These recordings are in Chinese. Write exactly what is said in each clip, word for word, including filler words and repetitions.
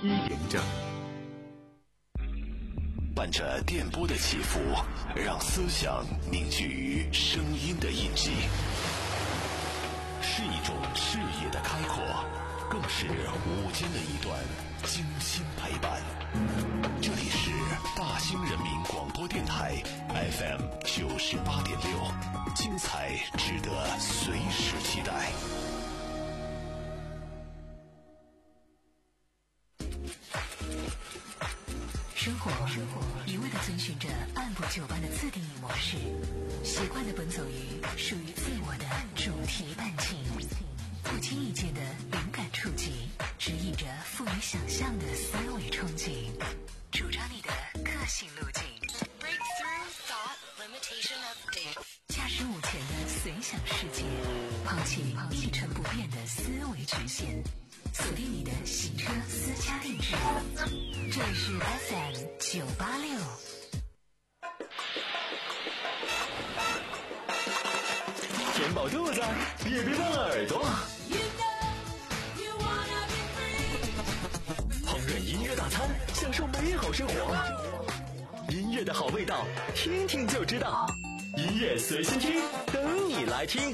一点正， 伴着电波的起伏，让思想凝聚于声音的印记，是一种视野的开阔，更是午间的一段精心陪伴。这里是大兴人民广播电台 F M 九十八点六，精彩值得随时期待。 生活一味地遵循着按部就班的自定义模式，习惯地奔走于属于自我的主题伴情，不经意间的灵感触及，指引着富于想象的思维憧憬，主张你的个性路径。Breakthrough thought limitation update。驾驶午前的随想世界，抛弃一成不变的思维局限，锁定你的行车私家定制。这里是 F M 九八六。 填饱肚子，别别忘了耳朵。烹饪音乐大餐，享受美好生活。音乐的好味道，听听就知道。音乐随心听，等你来听。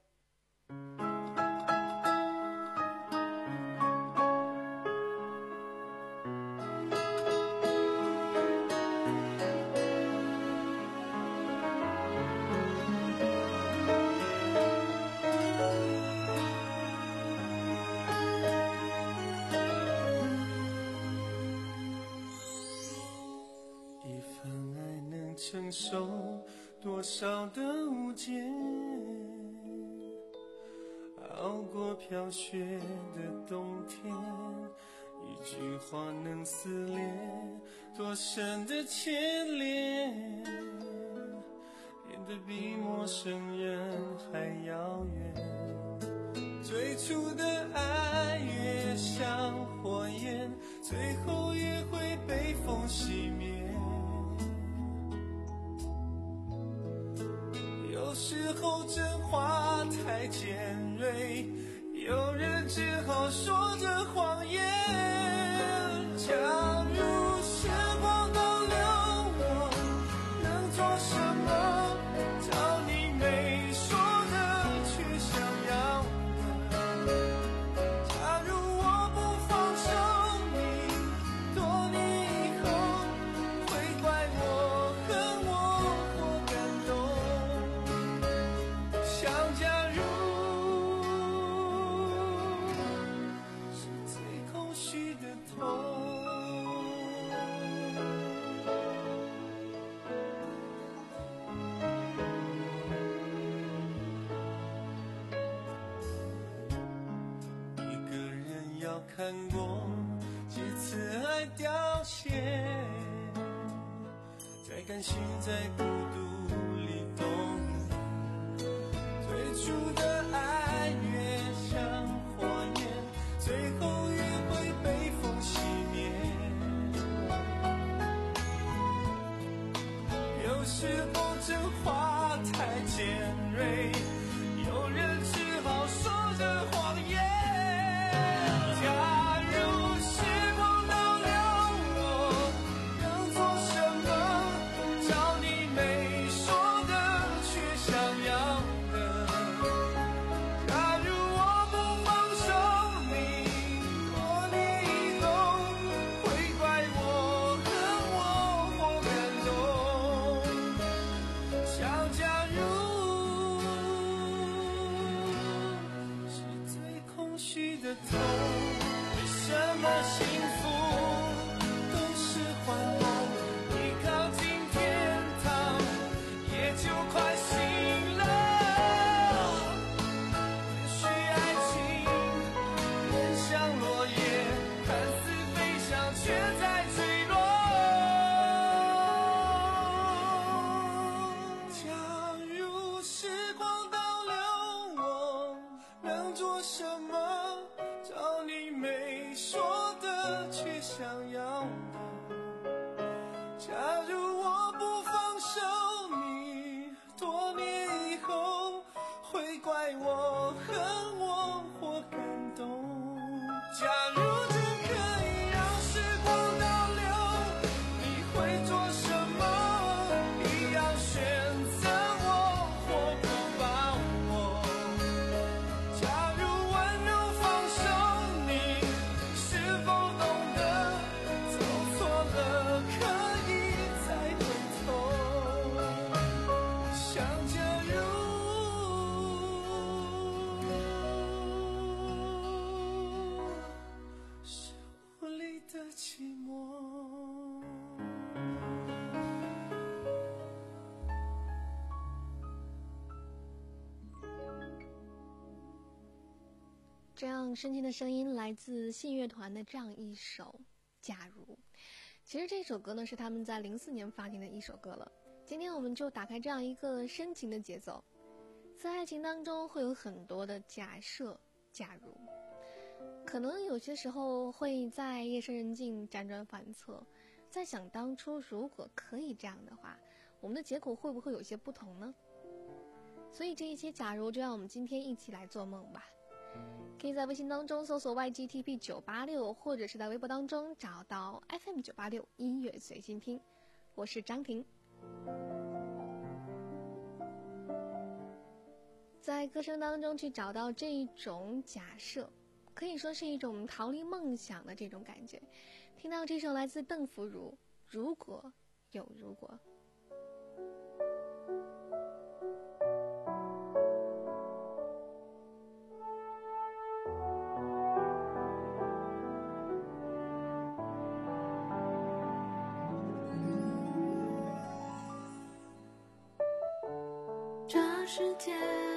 承受多少的误解，熬过飘雪的冬天，一句话能撕裂多深的牵连，变得比陌生人还遥远。最初的爱越像火焰，最后也会被风熄灭。有时候真话太尖锐，有人只好说着谎言。假如时光倒流，我能做什么？找你没说的却想要的。假如我不放手你，多年以后会怪我恨我或感动。想假如是最空虚的痛。一个人要看过几次爱凋谢，再甘心在孤独里动人。最初的爱越像火焰，最后也会被风熄灭。有时候真话太尖锐，有人只好说着谎言。假如时光倒流，我能做什么？找你没说的却想要的。假如我不放手你，多年以后会怪我恨我或感动。想假如是最空虚的痛，为什么幸福都是幻梦？一靠近天堂也就快醒了。像落叶看似飞翔，却在坠落。假如时光倒流，我能做什么？找你没说的却想要的。假如我不放手你，多年以后会怪我恨我或感动。假如真可以让样深情的声音来自信乐团的这样一首《假如》。其实这首歌呢是他们在零四年发行的一首歌了。今天我们就打开这样一个深情的节奏，在爱情当中会有很多的假设、假如，可能有些时候会在夜深人静辗转反侧，在想当初如果可以这样的话，我们的结果会不会有些不同呢？所以这一些假如就让我们今天一起来做梦吧。可以在微信当中搜索 Y G T P 九八六， 或者是在微博当中找到 F M 九八六 音乐随心听。我是张婷。在歌声当中去找到这一种假设，可以说是一种逃离梦想的这种感觉。听到这首来自邓福如《如果有如果》。 这世界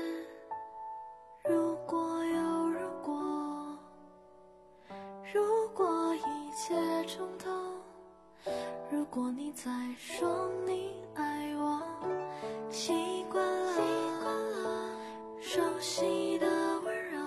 如果有如果，如果一切重头，如果你再说你爱我，习惯了熟悉的温柔，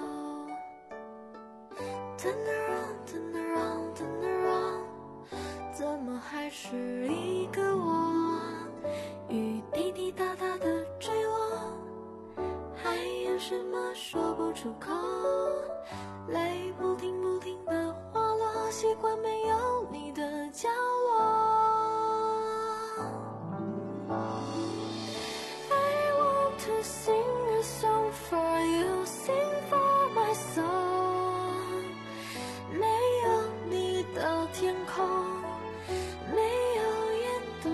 Turn around, turn around, turn around， 怎么还是一个我，雨滴滴答答的坠落，还有什么说不出口，泪不停不停的滑落，习惯没有你的角落。I want to sing a song for you, sing for my soul， 没有你的天空，没有烟朵，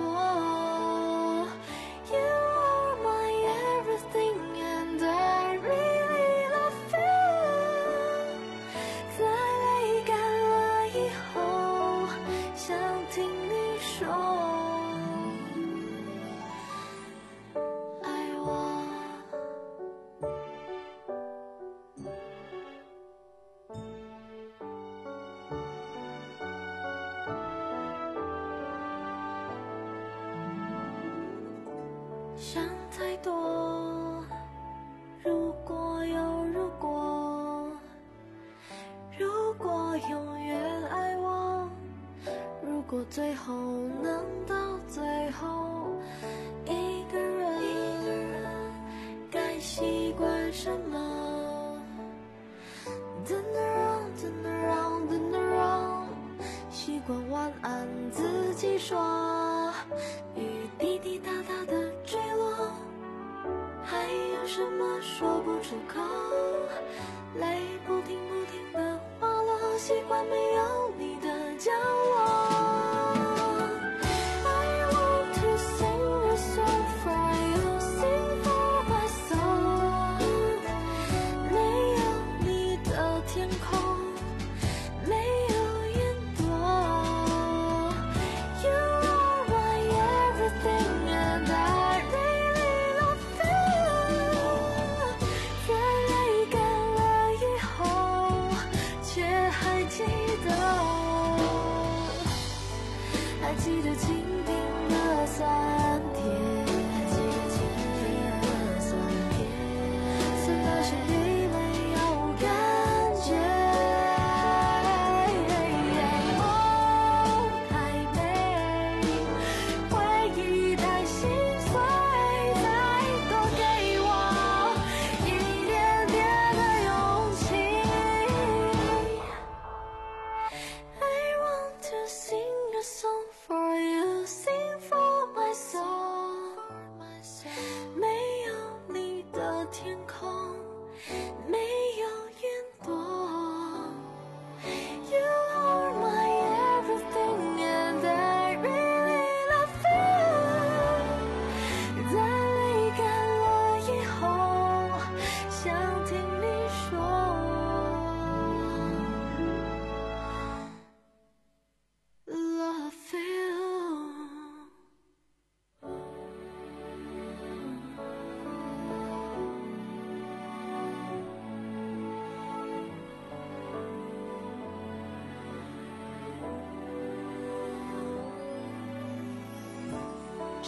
You are my everything and I really love you， 在泪干了以后，想听你说爱我。想太多，如果有如果，如果永远爱我，如果最后能到最后，一个人该习惯什么？ Turn around, turn around, turn around， 习惯晚安自己说，雨滴滴答答的坠落，还有什么说不出口，泪不停不停的滑落，习惯没有你的角落。I want to sing a song for you, sing for my soul， 没有你的天空，没有烟朵， You are my everything and I really love you， 在泪干了以后，却还记得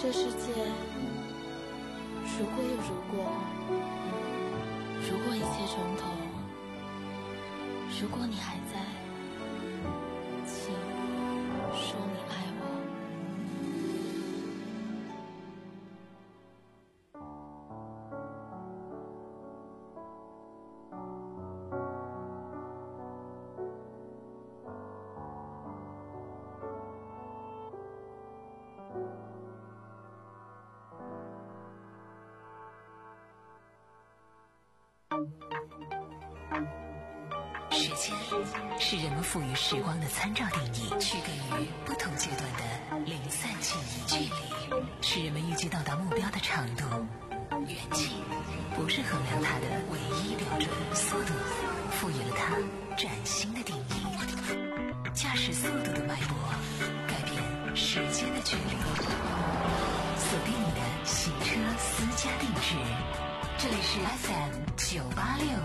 这世界如果有如果，如果一切从头，如果你还在，请说你爱我。 时间是人们赋予时光的参照定义，区隔于不同阶段的零散记忆。距离是人们预计到达目标的长度，远近不是衡量它的唯一标准，速度赋予了它崭新的定义。驾驶速度的脉搏改变时间的距离。锁定你的行车私家定制，这里是 F M 九八六。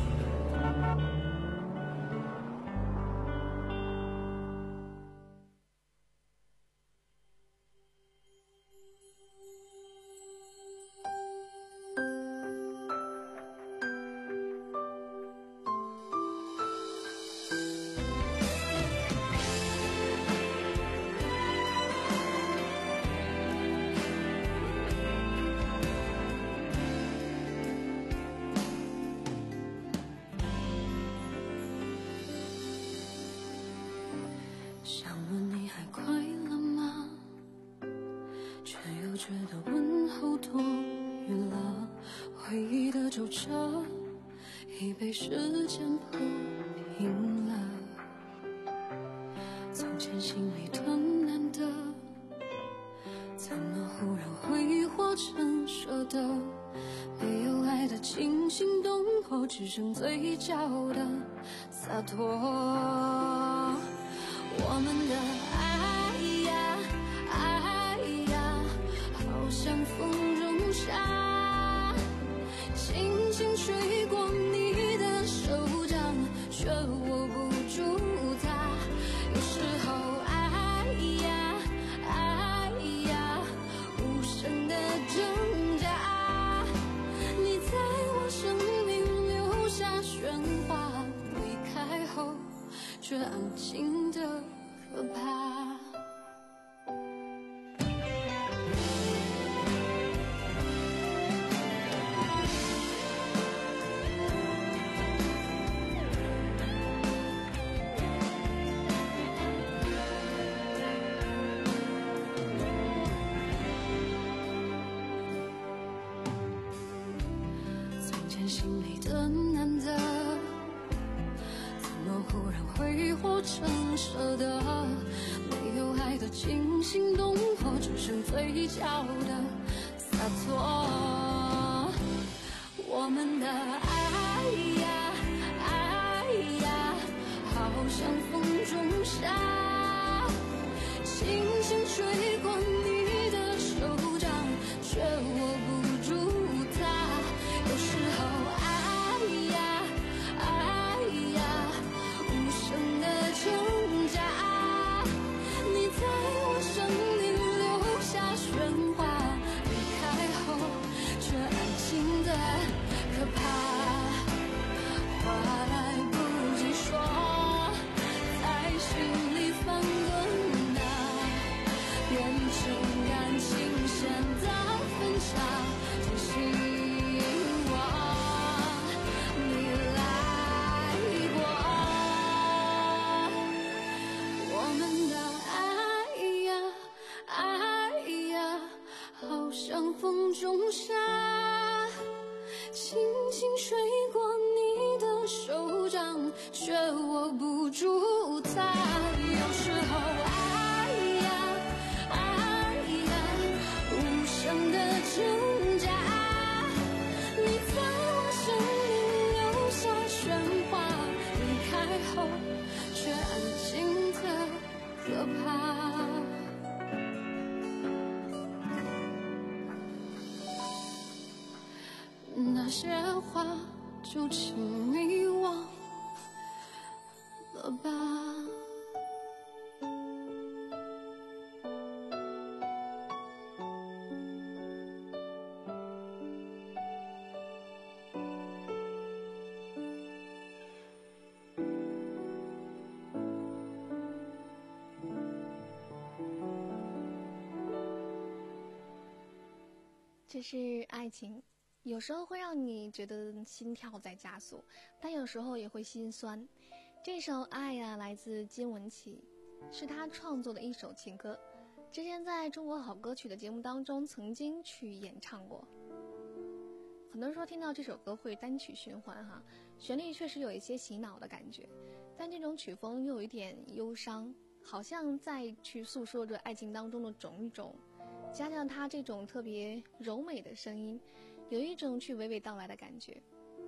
想问你还快乐吗？却又觉得问候多余了。回忆的皱褶已被时间铺平了。从前心里的难得，怎么忽然挥霍成舍得？没有爱的惊心动魄，只剩嘴角的洒脱。我们的爱呀爱呀，好像风中沙，轻轻吹过你的手掌，却握不住它。有时候爱呀爱呀，无声的挣扎，你在我生命留下喧哗，离开后却安静的可怕。从前心里的难得，怎么忽然挥霍成舍得？没有爱的惊心动魄，只剩嘴角的洒脱。我们的爱呀爱呀，好像风中沙，轻轻吹过你的手掌，却握不住它。有时候爱呀爱呀，无声的挣扎，你在我生命留下喧哗，离开后却安静的可怕。话来不及说，在心里翻滚啊，变成感情线的分岔，真希望你来过。我们的爱呀爱呀，好像风中沙，轻轻吹过你的手掌，却握不住它。有时候爱呀爱呀，无声的挣扎，你在我生命留下喧哗，离开后却安静的可怕。那些话就请你忘了吧。 这是爱情，有时候会让你觉得心跳在加速，但有时候也会心酸。这首《爱》呀，来自金玟岐，是他创作的一首情歌，之前在中国好歌曲的节目当中曾经去演唱过。很多人说听到这首歌会单曲循环哈，旋律确实有一些洗脑的感觉，但这种曲风又有一点忧伤，好像在去诉说着爱情当中的种种，加上他这种特别柔美的声音，有一种去娓娓道来的感觉。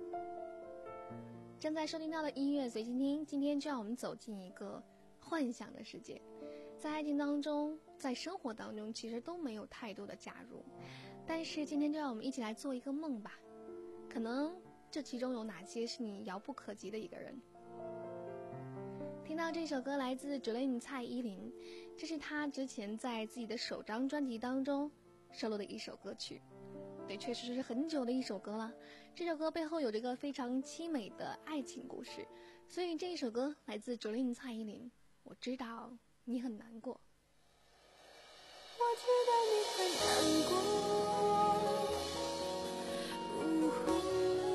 正在收听到的音乐随心听，今天就让我们走进一个幻想的世界。在爱情当中，在生活当中，其实都没有太多的假如，但是今天就让我们一起来做一个梦吧，可能这其中有哪些是你遥不可及的一个人。听到这首歌来自 Jolin 蔡依林，这是她之前在自己的首张专辑当中收录的一首歌曲。对，确实是很久的一首歌了。这首歌背后有着一个非常凄美的爱情故事，所以这一首歌来自 Jolin 蔡依林。我知道你很难过， 我知道你很难过，呜呼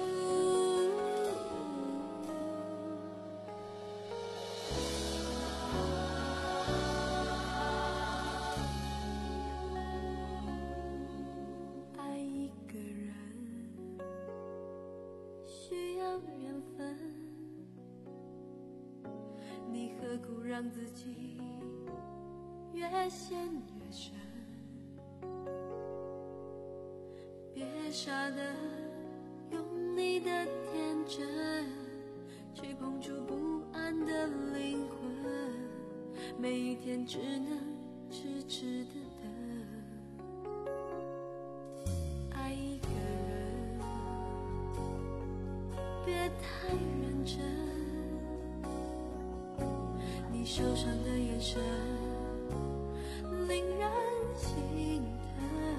让自己越陷越深，别傻的用你的天真去碰触不安的灵魂，每一天只能痴痴的等。爱一个人别太认真，你受伤的眼神令人心疼，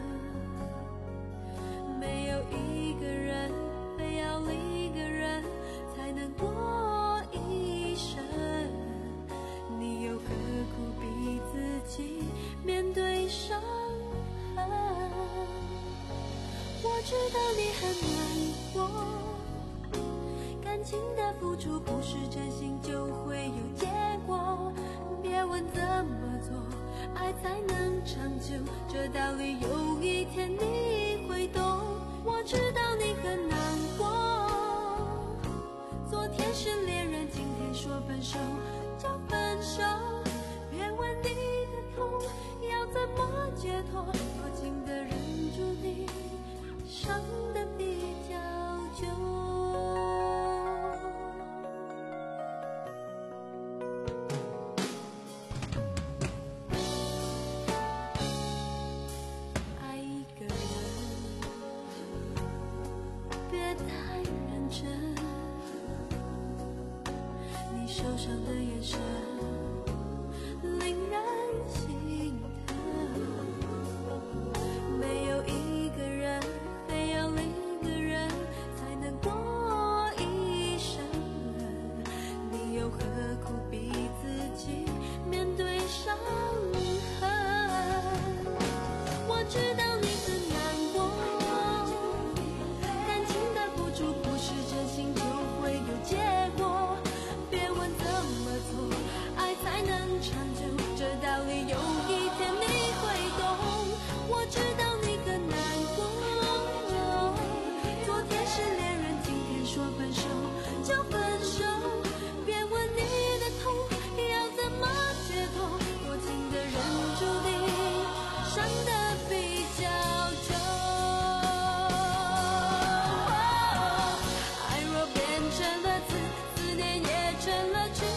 没有一个人非要另一个人才能过一生，你又何苦逼自己面对伤痕？我知道你很难过，感情的付出不是真心就会有结果，别问怎么做爱才能长久，这道理有一天你会懂。我知道你很难过，昨天是恋人，今天说分手就分手，别问你的痛要怎么解脱，多情的人注定伤得比较久。受伤的眼神令人心疼，没有一个人非要另一个人才能过一生，你又何苦逼自己面对伤痕？我知道你很难过，感情的付出不是真心就会有结果，爱才能长久，这道理有一天你会懂。我知道你很难过，昨天是恋人，今天说分手就分手，别问你的痛要怎么解脱，多情的人注定伤得比较久。爱若变成了刺，思念也成了痴，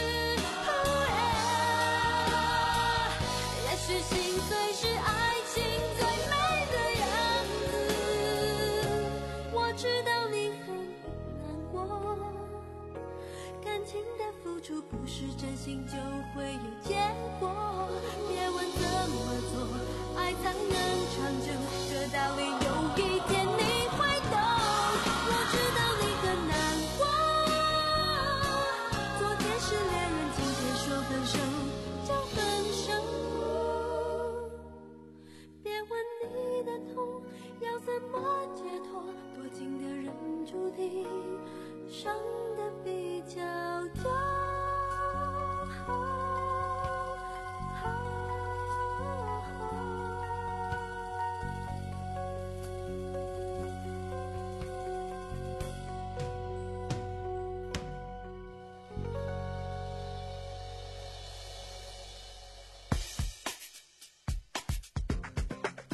心碎是爱情最美的样子。我知道你很难过，感情的付出不是真心就会有结果，别问怎么做爱才能长久，这道理有一天你会懂。我知道你很难过，昨天是恋人，今天说分手就分手，别问你的痛要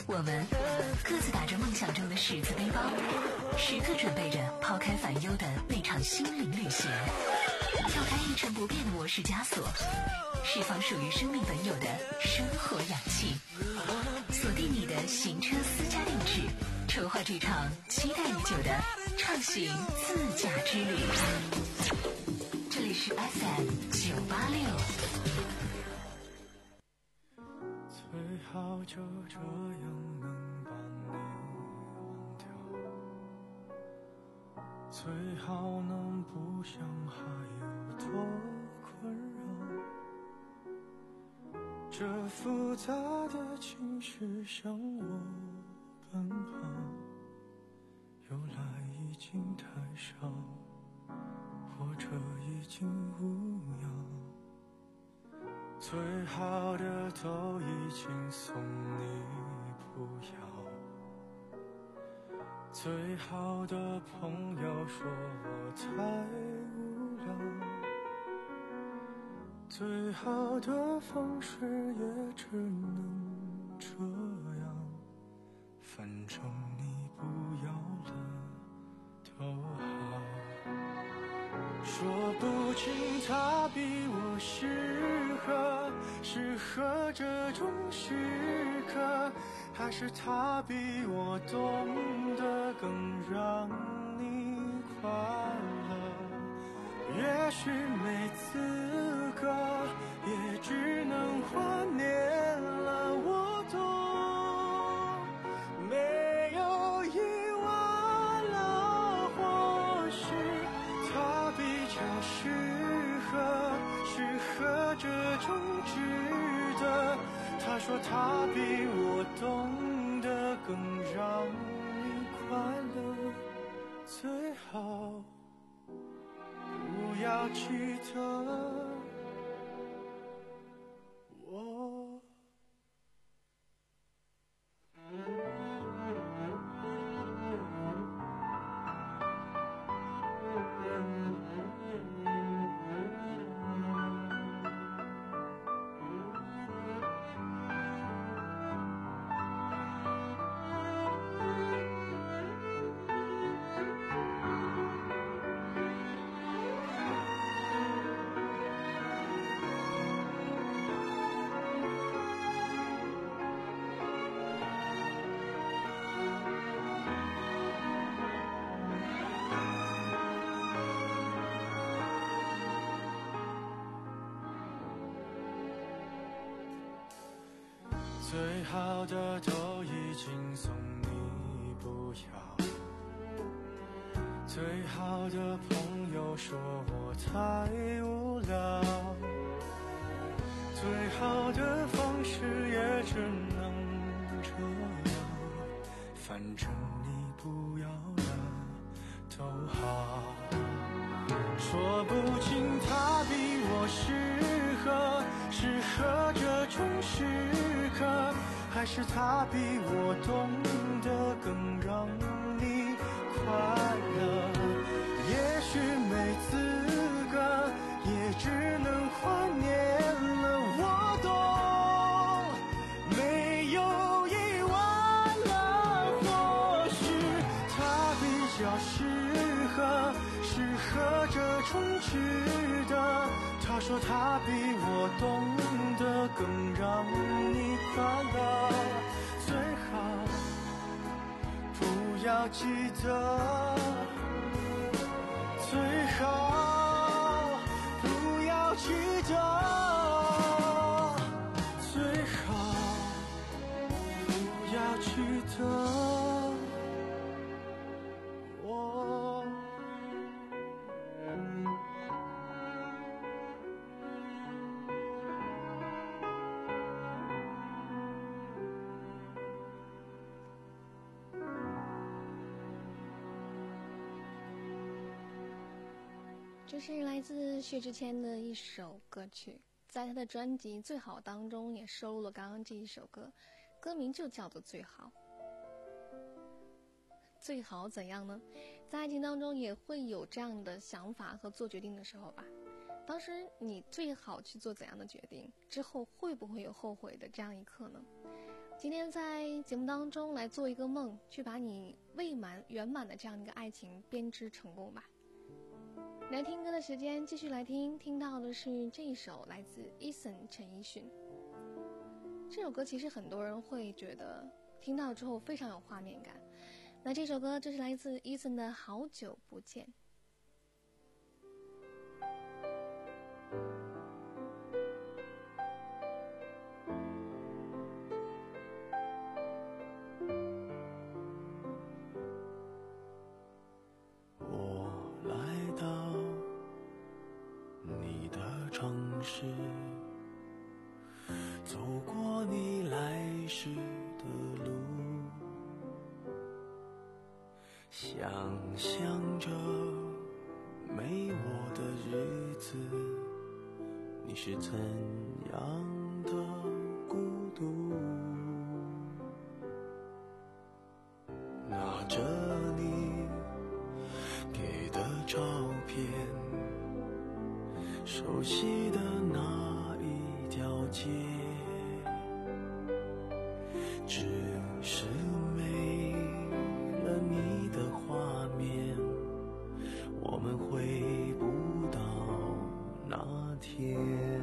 我们各自打着梦想中的十字背包，时刻准备着抛开烦忧的那场心灵旅行，跳开一成不变的模式枷锁，释放属于生命本有的生活氧气。锁定你的行车私家定制，筹划这场期待已久的畅行自驾之旅。这里是 F M 九八六。 最好就这样能把你忘掉，最好能不想还有多困扰，这复杂的情绪向我奔跑，由来已经太少，或者已经无恙，最好的都已经送你不要，最好的朋友说我太无聊，最好的方式也只能这样，反正你不要了都好。说不清他比我适合适合这种时刻，还是他比我懂得更让你快乐。也许没资格，也只能怀念了。我懂，没有意外了，或许他比较适合适合这种值得。他说他比我懂得更让你快乐，最好不要记得我。最好的都已经送你不要，最好的朋友说我太无聊，最好的方式也只能这样，反正你不要了都好。说不清他比我适合适合这种时刻，还是他比我懂得更让你快乐。也许没资格，也只能怀念了。我懂，没有意外了，或许他比较适合适合这种值得。他说他比我懂得更让你快乐，最好不要记得，最好不要记得，最好不要记得我。 这是来自薛之谦的一首歌曲，在他的专辑《最好》当中也收录了刚刚这一首歌，歌名就叫做《最好》。最好怎样呢？在爱情当中也会有这样的想法和做决定的时候吧。当时你最好去做怎样的决定，之后会不会有后悔的这样一刻呢？ 今天在节目当中来做一个梦，去把你未满圆满的这样一个爱情编织成功吧。来听歌的时间，继续来听，听到的是这一首来自 Eason 陈奕迅。这首歌其实很多人会觉得听到之后非常有画面感。那这首歌就是来自 Eason 的好久不见。 走过你来时的路，想象着没我的日子，你是怎样的孤独。拿着你给的照片，熟悉的那一条街，只是没了你的画面，我们回不到那天。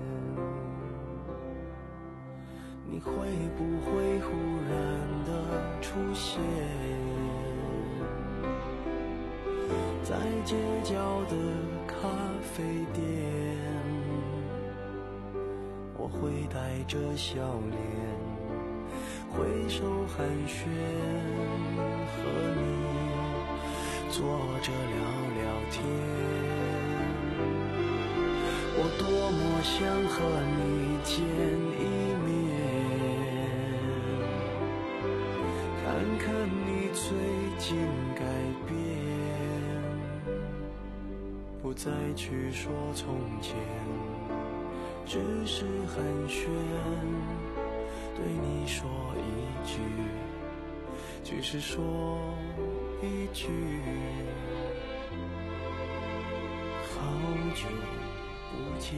你会不会忽然的出现在街角的咖啡店？我会带着笑脸挥手寒暄，和你坐着聊聊天。我多么想和你见一面，看看你最近改变，不再去说从前，只是寒暄，对你说一句，只是说一句，好久不见。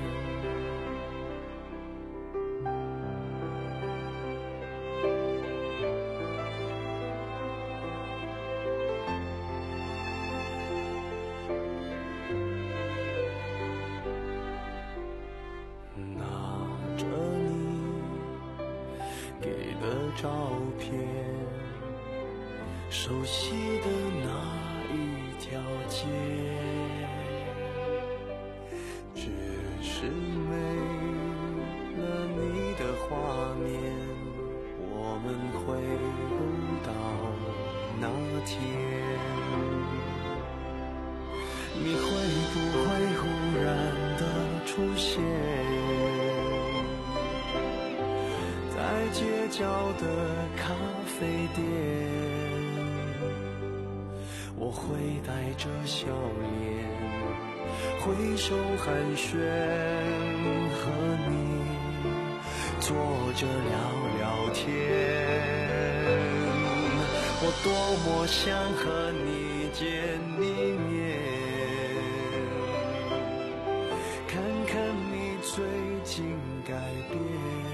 照片，熟悉的那一条街，只是没了你的画面，我们回不到那天。你会不会忽然的出现在街角的咖啡店？我会带着笑脸挥手寒暄，和你坐着聊聊天。我多么想和你见一面，看看你最近改变，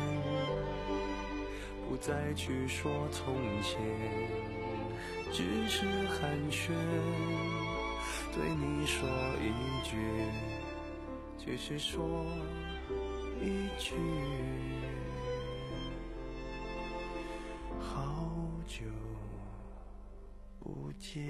不再去说从前，只是寒暄，对你说一句，只是说一句，好久不见。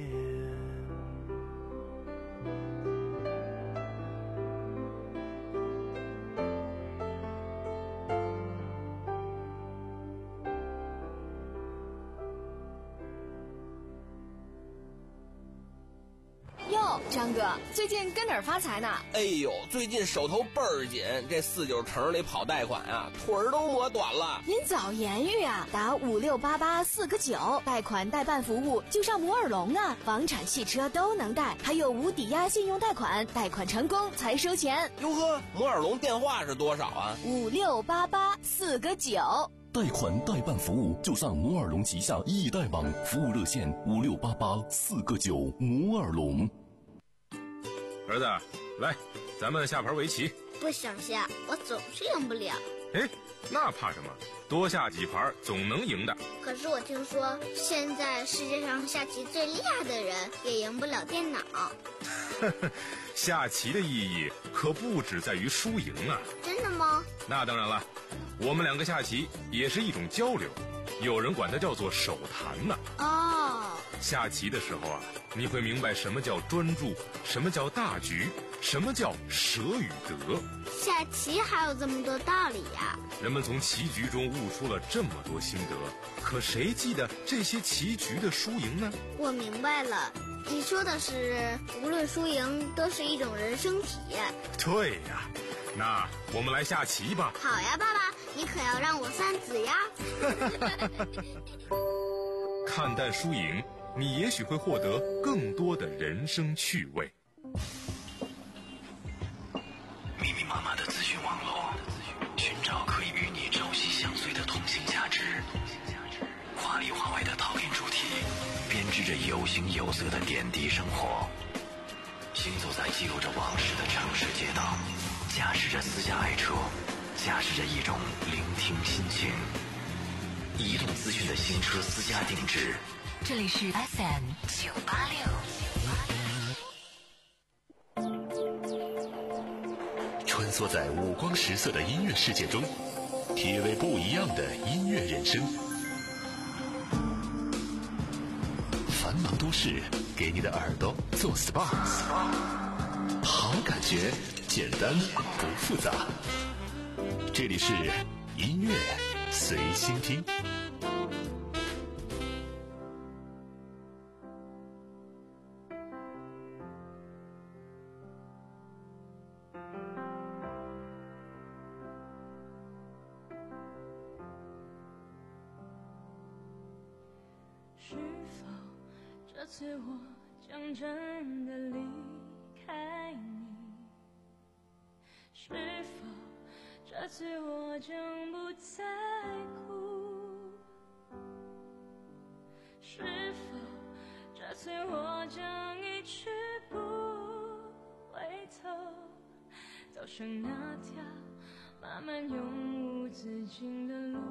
张哥，最近跟哪儿发财呢？ 哎呦，最近手头倍儿紧，这四九城里跑贷款啊，腿儿都磨短了。 您早言语啊，打五六八八四个九，贷款代办服务就上摩尔龙啊，房产、汽车都能贷，还有无抵押信用贷款，贷款成功才收钱。 哟呵，摩尔龙电话是多少啊？ 五六八八四个九。 贷款代办服务就上摩尔龙旗下易贷网，服务热线五六八八四个九。摩尔龙。 儿子，来，咱们下盘围棋。 不想下，我总是赢不了。 哎，那怕什么？ 多下几盘总能赢的。 可是我听说，现在世界上下棋最厉害的人也赢不了电脑。 下棋的意义可不只在于输赢啊！ 真的吗？ 那当然了，我们两个下棋也是一种交流，有人管它叫做手谈呢。 哦， 下棋的时候啊，你会明白什么叫专注，什么叫大局，什么叫舍与得。 下棋还有这么多道理呀！ 人们从棋局中悟出了这么多心得，可谁记得这些棋局的输赢呢？ 我明白了，你说的是无论输赢都是一种人生体验。 对呀，那我们来下棋吧。 好呀，爸爸，你可要让我三子呀。 看淡输赢，你也许会获得更多的人生趣味。 密密麻麻的资讯网络，寻找可以与你朝夕相随的通信价值。华里华外的讨论主题，编织着有形有色的点滴生活。行走在记录着往事的城市街道，驾驶着私家爱车，驾驶着一种聆听心情。移动资讯的新车私家定制。 这里是 F M 九八六。 穿梭在五光十色的音乐世界中，体味不一样的音乐人生。繁忙都市给你的耳朵做 S P A， 好感觉简单不复杂。这里是音乐随心听。 是否这次我将真的离开你？是否这次我将不再哭？是否这次我将一去不回头，走上那条漫漫永无止境的路？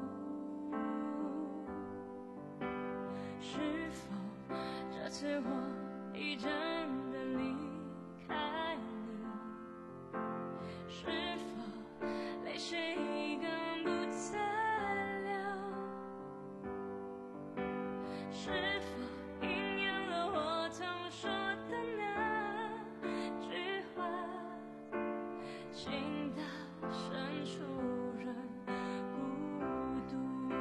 是否这次我已真的离开你？是否泪水已更不再流？是否应验了我曾说的那句话，情到深处人孤独？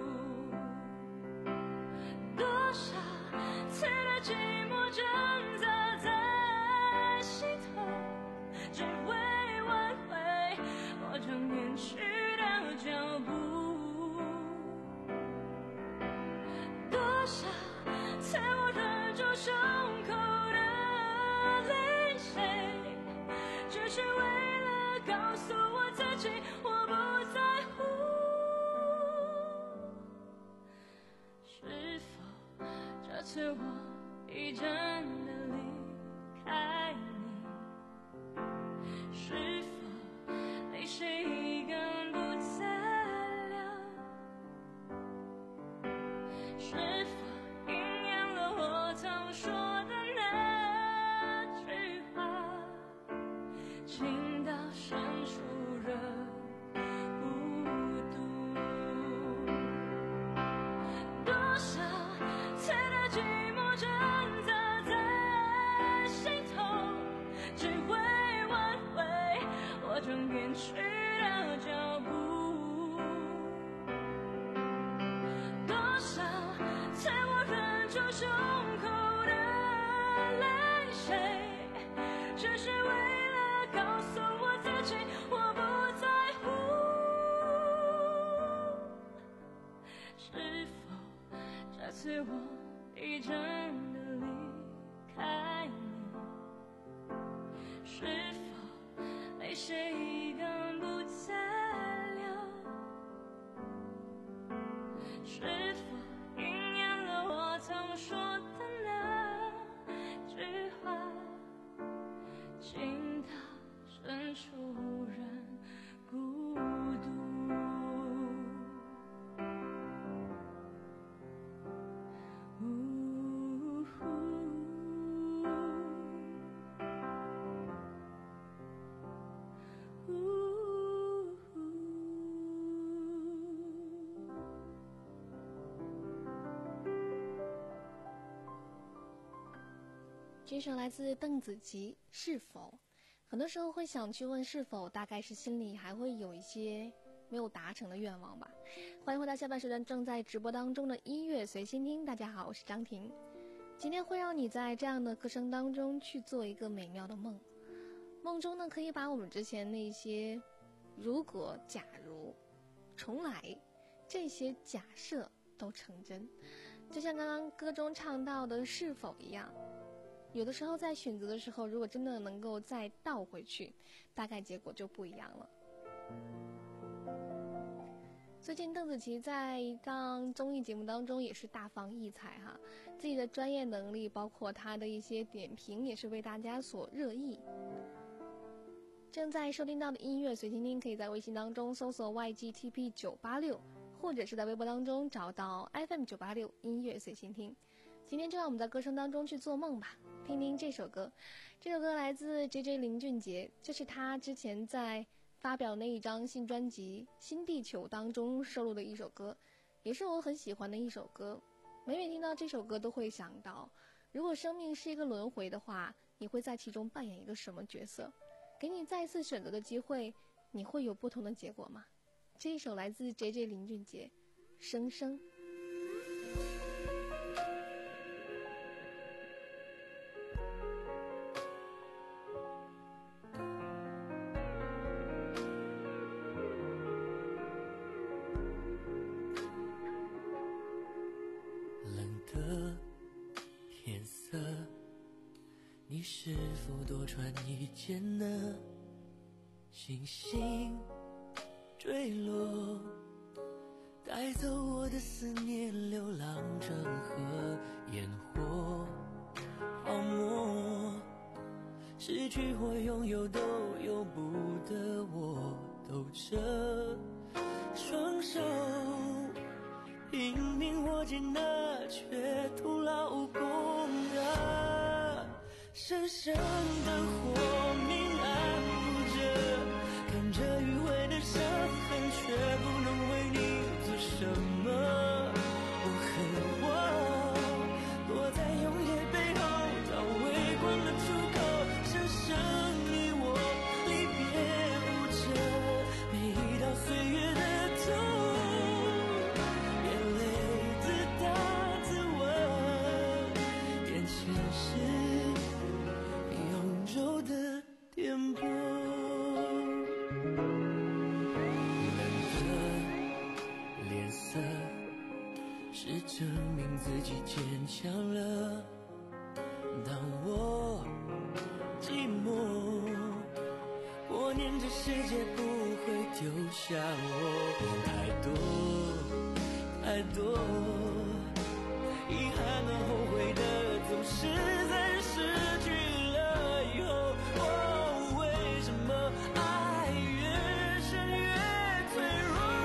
多少次的寂寞挣扎在心头，只为挽回我将远去的脚步。多少次我忍住胸口的泪水，只是为了告诉我自己我不在乎。是否这次我已真的离开你？是否泪水已更不再流？是否应验了我曾说的那句话，情到深处人孤独？多少次的寂寞挣扎在心头，只为挽回我将远去的脚步。多少次我忍住胸口的泪水，只是为了告诉我自己我不在乎。是否这次我已真的离开你？是否泪水已更不再流？是否应验了我曾说的那句话，情到深处人孤独？ 这首来自邓紫棋，是否？很多时候会想去问是否，大概是心里还会有一些没有达成的愿望吧。欢迎回到下半时段正在直播当中的音乐随心听。大家好，我是张婷。今天会让你在这样的歌声当中去做一个美妙的梦，梦中呢可以把我们之前那些如果、假如、重来这些假设都成真，就像刚刚歌中唱到的是否一样。有的时候在选择的时候，如果真的能够再倒回去，大概结果就不一样了。最近邓紫棋在一档综艺节目当中也是大放异彩哈，自己的专业能力包括她的一些点评也是为大家所热议。正在收听到的音乐随听听，可以在微信当中搜索 Y G T P 九八六， 或者是在微博当中找到 F M 九八六 音乐随心听。今天就让我们在歌声当中去做梦吧，听听这首歌。这首歌来自 J J 林俊杰，这是他之前在发表那一张新专辑《新地球》当中收录的一首歌，也是我很喜欢的一首歌。每每听到这首歌都会想到，如果生命是一个轮回的话，你会在其中扮演一个什么角色？给你再一次选择的机会，你会有不同的结果吗？这一首来自 J J 林俊杰，生生。 你是否多穿一件呢？星星坠落，带走我的思念，流浪成河，烟火泡沫，失去或拥有都由不得我，抖着双手拼命握紧的，却徒劳无功啊！深深的火明暗不着，看着迂回的伤痕，却不能为你做什么。我恨我躲在永夜背后，找微光的出口，生生你我离别无着，每一道岁月的痛，眼泪自打自问，眼前是柔的颠簸，冷的脸色是证明自己坚强了。当我寂寞，我念这世界不会丢下我，太多太多遗憾和后悔的，总是在失去以后，哦，为什么爱越深越脆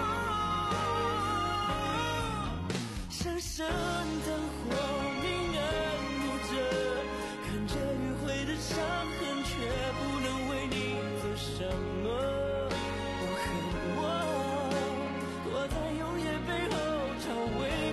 弱？深深的火明暗不着，看着迂回的伤痕，却不能为你做什么。我恨我躲在永夜背后，找微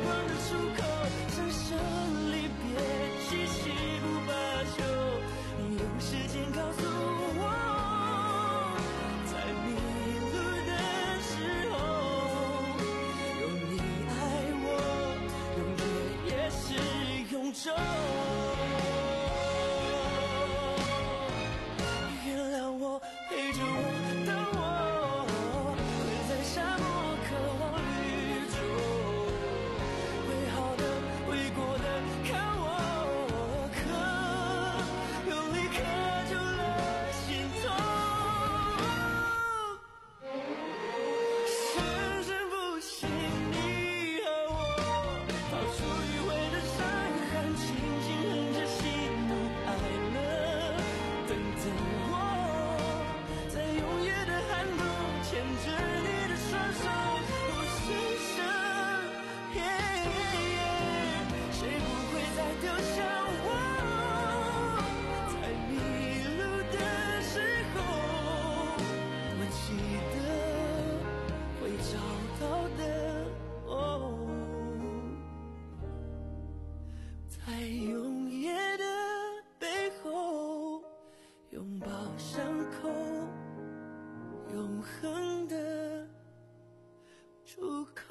出口。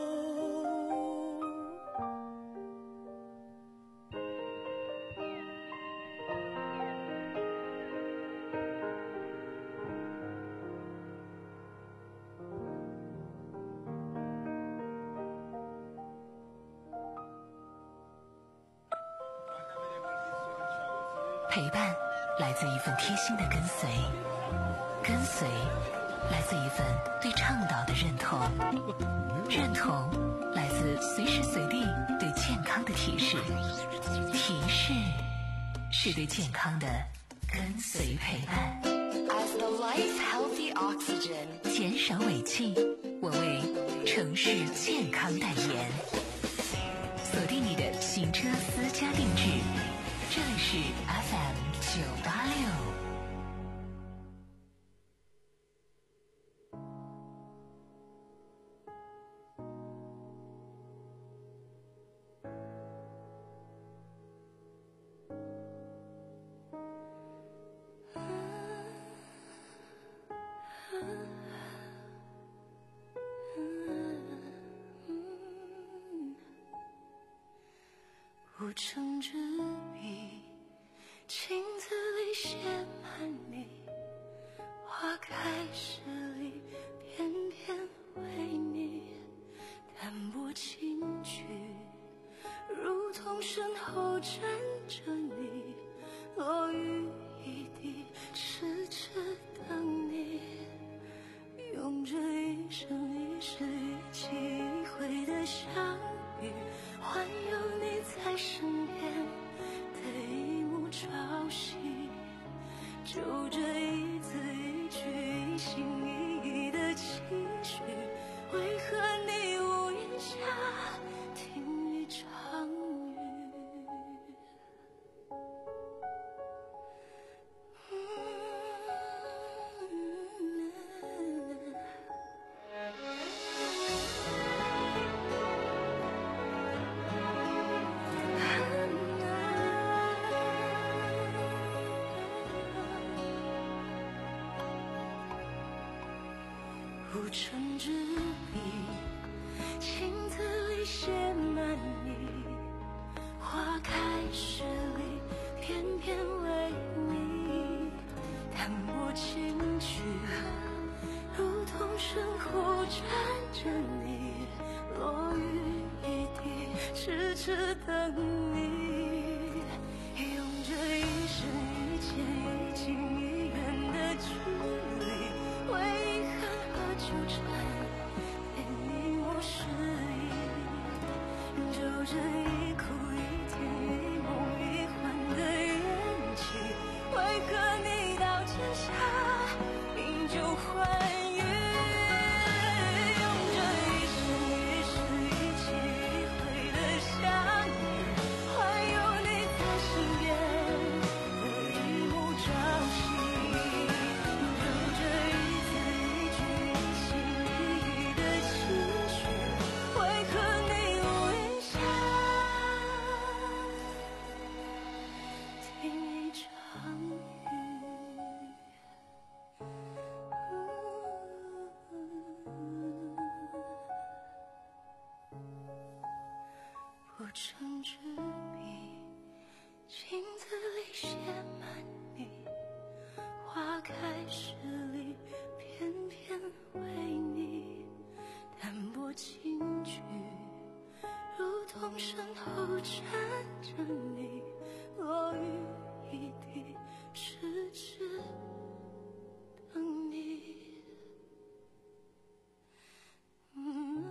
陪伴来自一份贴心的跟随，跟随来自一份对倡导的认同，认同来自随时随地对健康的提示，提示是对健康的跟随陪伴。 As the life healthy oxygen， 减少尾气，我为城市健康代言。锁定你的行车私家定制，这里是 F M 九八六。 无成之笔，镜子里写满你，花开时里偏偏为你淡泊轻举，如同身后站着你，落雨一地，痴痴等你，用这一生一世一起一回的相遇，环游你在身边的一幕朝夕，就这一字一句一心一意的期许，为何你屋檐下听一场雨？无成之笔，镜子里写满你，花开时里偏偏为你淡泊轻举，如同身后站着你，落雨一地，痴痴等你，用这一生一见一近一远的距离，为纠缠，连你我失忆，就这一哭一甜一梦一幻的缘起，为何你到天下依旧欢愉？用这一生一世一起一回的相遇，环游你在身边的一幕朝夕，就这一字一句为何你屋檐下听一场雨？不成之笔，镜子里写满你，花开时里偏偏为你淡泊轻举，如同身后站着你，落雨一地，痴痴等你。嗯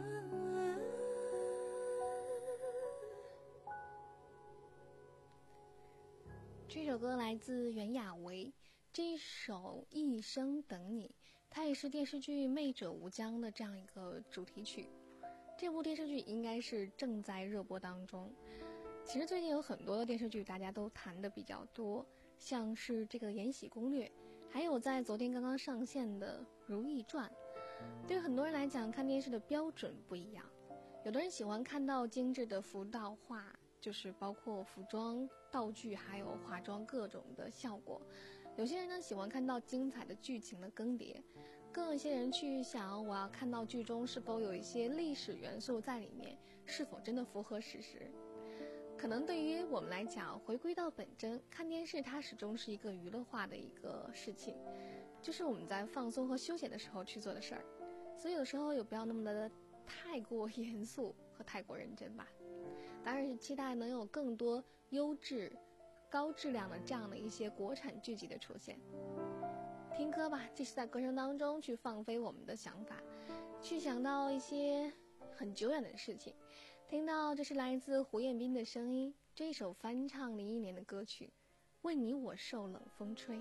这首歌来自袁娅维，这一首《一生等你》，它也是电视剧《媚者无疆》的这样一个主题曲。这部电视剧应该是正在热播当中。其实最近有很多的电视剧大家都谈的比较多，像是这个《延禧攻略》，还有在昨天刚刚上线的《如懿传》。对于很多人来讲，看电视的标准不一样，有的人喜欢看到精致的服道化，就是包括服装、道具还有化妆各种的效果。有些人呢喜欢看到精彩的剧情的更迭，更更有一些人去想，我要看到剧中是否有一些历史元素在里面，是否真的符合史实。可能对于我们来讲，回归到本真，看电视它始终是一个娱乐化的一个事情，就是我们在放松和休闲的时候去做的事儿，所以有时候也不要那么的太过严肃和太过认真吧。当然是期待能有更多优质高质量的这样的一些国产剧集的出现。听歌吧，继续在歌声当中去放飞我们的想法，去想到一些很久远的事情。听到这是来自胡彦斌的声音，这首翻唱零一年的歌曲《为你我受冷风吹》。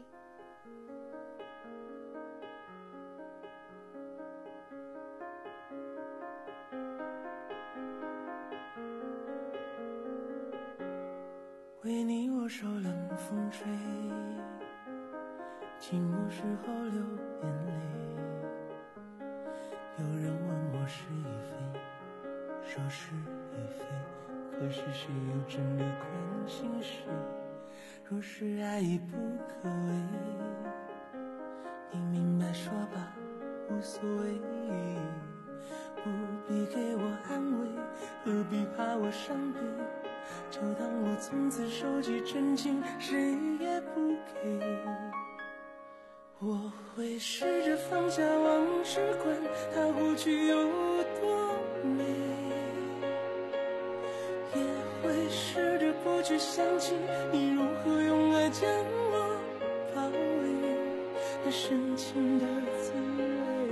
为你我受冷风吹，寂寞时候流眼泪。有人问我是与非，说是与非，可是谁又真的关心谁？若是爱已不可为，你明白说吧，无所谓。不必给我安慰，何必怕我伤悲？就当我从此收集真情，谁也不给。我会试着放下往事，管它过去有多美，也会试着不去想起你如何用爱将我包围，那深情的滋味。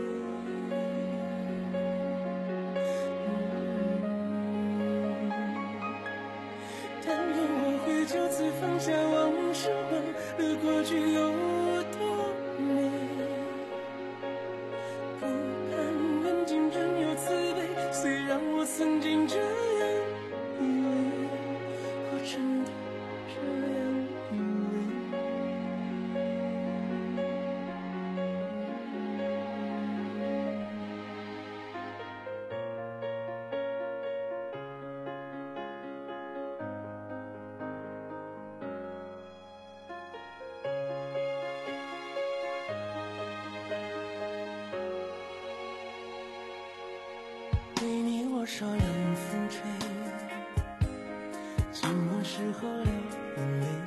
但愿我会就此放下往事，忘了过去有多美，不盼人间真有慈悲，虽然我曾经这样以为，我真的这样以为。为你我受冷风吹，寂寞时候流眼泪。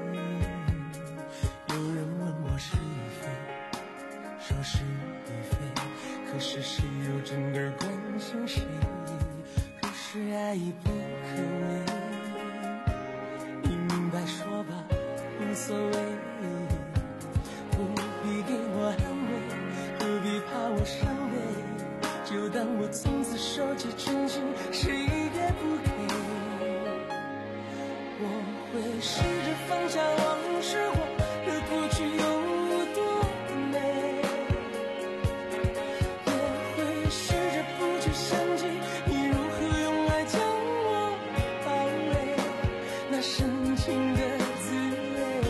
有人问我是与非，说是与非，可是谁又真的关心谁？若是爱已不可为，你明白说吧，无所谓。不必给我安慰，何必怕我伤悲？就当我从此收集真情，谁也不给。我会试着放下往事，忘了过去有多美，也会试着不去想起你如何用爱将我包围，那深情的滋味。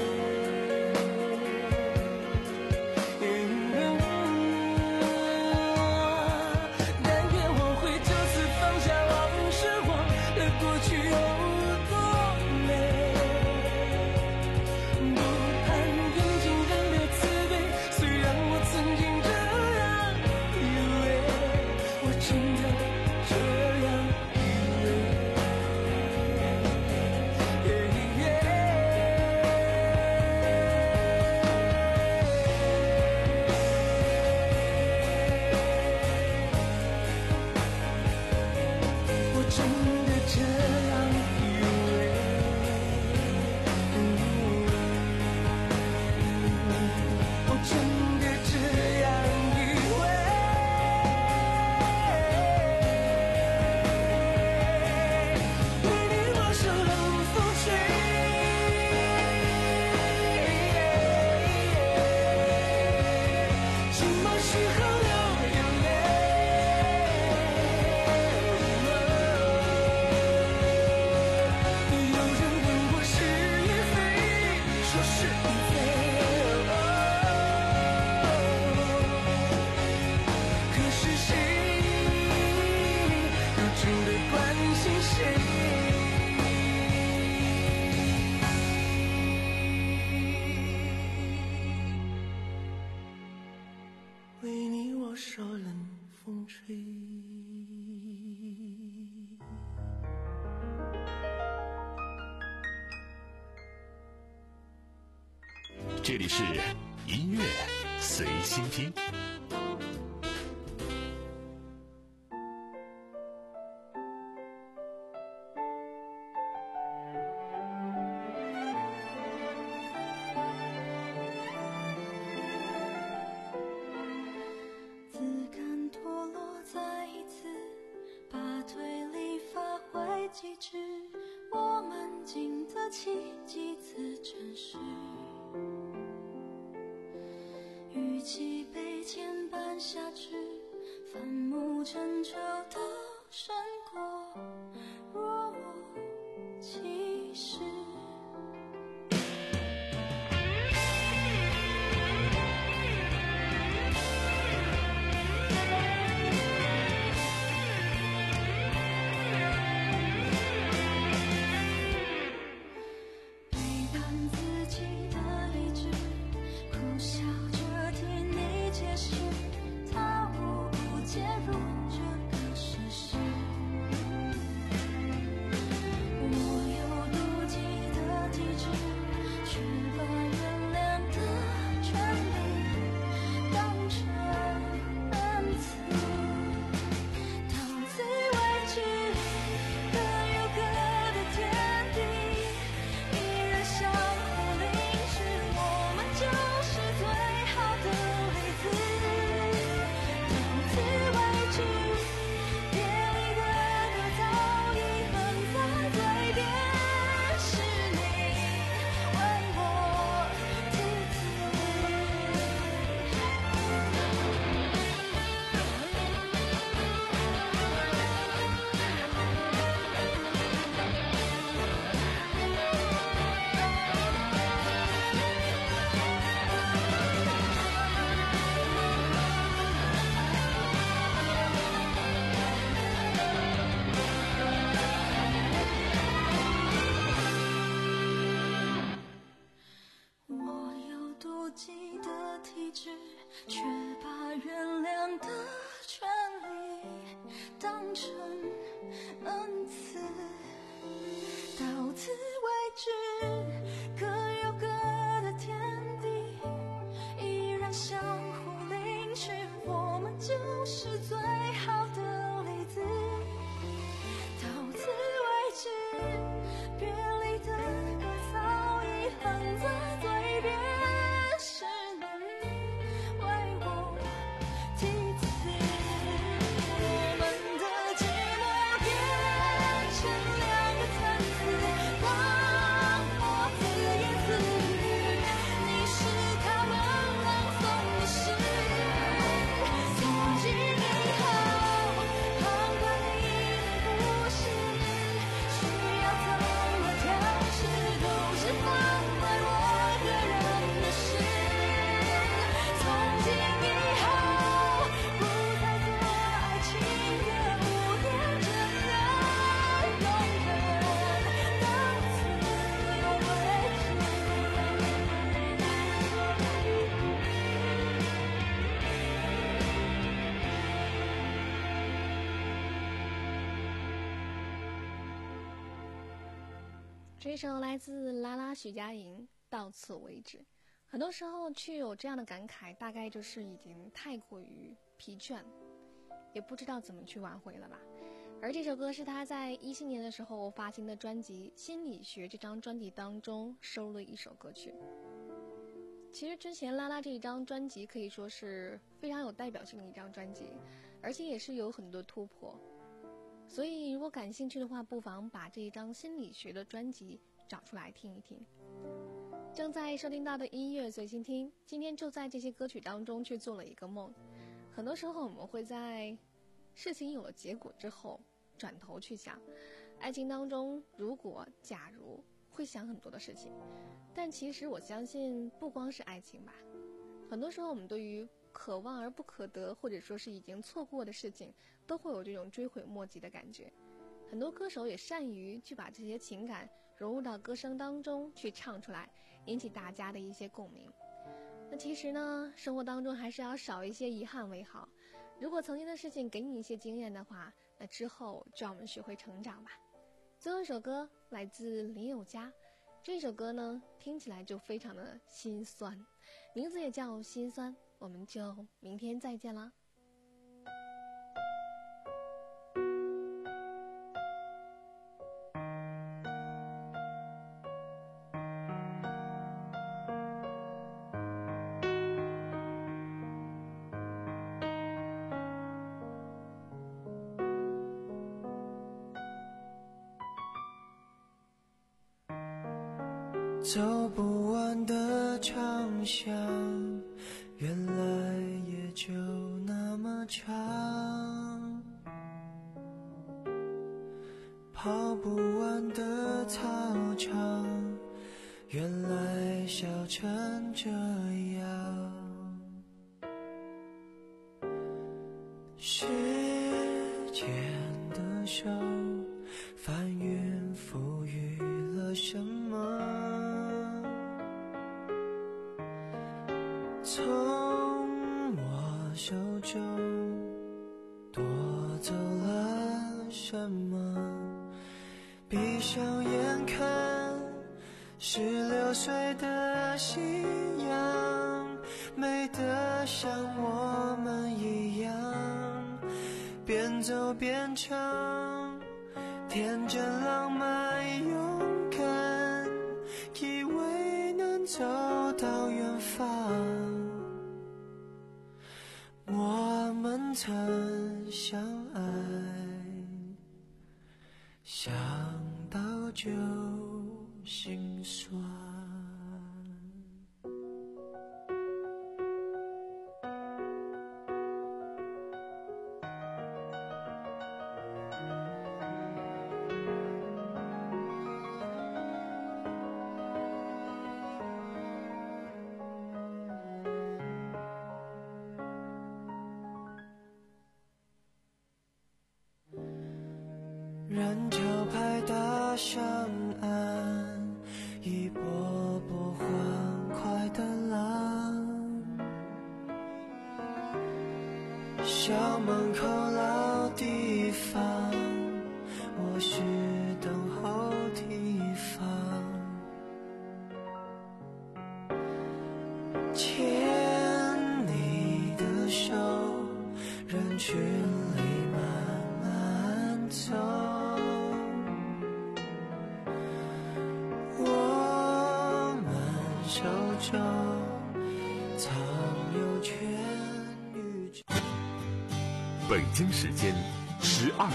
这里是音乐随心听。 这首来自拉拉徐佳莹，到此为止。很多时候去有这样的感慨，大概就是已经太过于疲倦，也不知道怎么去挽回了吧。而这首歌是他在一七年的时候发行的专辑《心理学》这张专辑当中收录的一首歌曲。其实之前拉拉这一张专辑可以说是非常有代表性的一张专辑，而且也是有很多突破。所以如果感兴趣的话，不妨把这一张心理学的专辑找出来听一听。正在收听到的音乐随心听，今天就在这些歌曲当中去做了一个梦。很多时候我们会在事情有了结果之后转头去想，爱情当中如果假如会想很多的事情，但其实我相信不光是爱情吧，很多时候我们对于可望而不可得，或者说是已经错过的事情，都会有这种追悔莫及的感觉。很多歌手也善于去把这些情感融入到歌声当中去唱出来，引起大家的一些共鸣。那其实呢，生活当中还是要少一些遗憾为好。如果曾经的事情给你一些经验的话，那之后就让我们学会成长吧。最后一首歌来自林宥嘉， 这首歌呢听起来就非常的心酸，名字也叫心酸。我们就明天再见啦。 走不完的长巷，原来也就那么长。跑不完的操场，原来笑成这样。时间的手翻云覆雨了什么？从我手中夺走了什么？闭上眼看十六岁的夕阳，美得像我们一样，边走边唱，天真浪漫勇敢，以为能走到远方。我们曾相爱，想到就心酸。人潮拍打上岸，一波波欢快的浪。校门口老地方，我是等候地方。牵你的手，人群里慢慢走。手中藏有全宇宙。 北京时间十二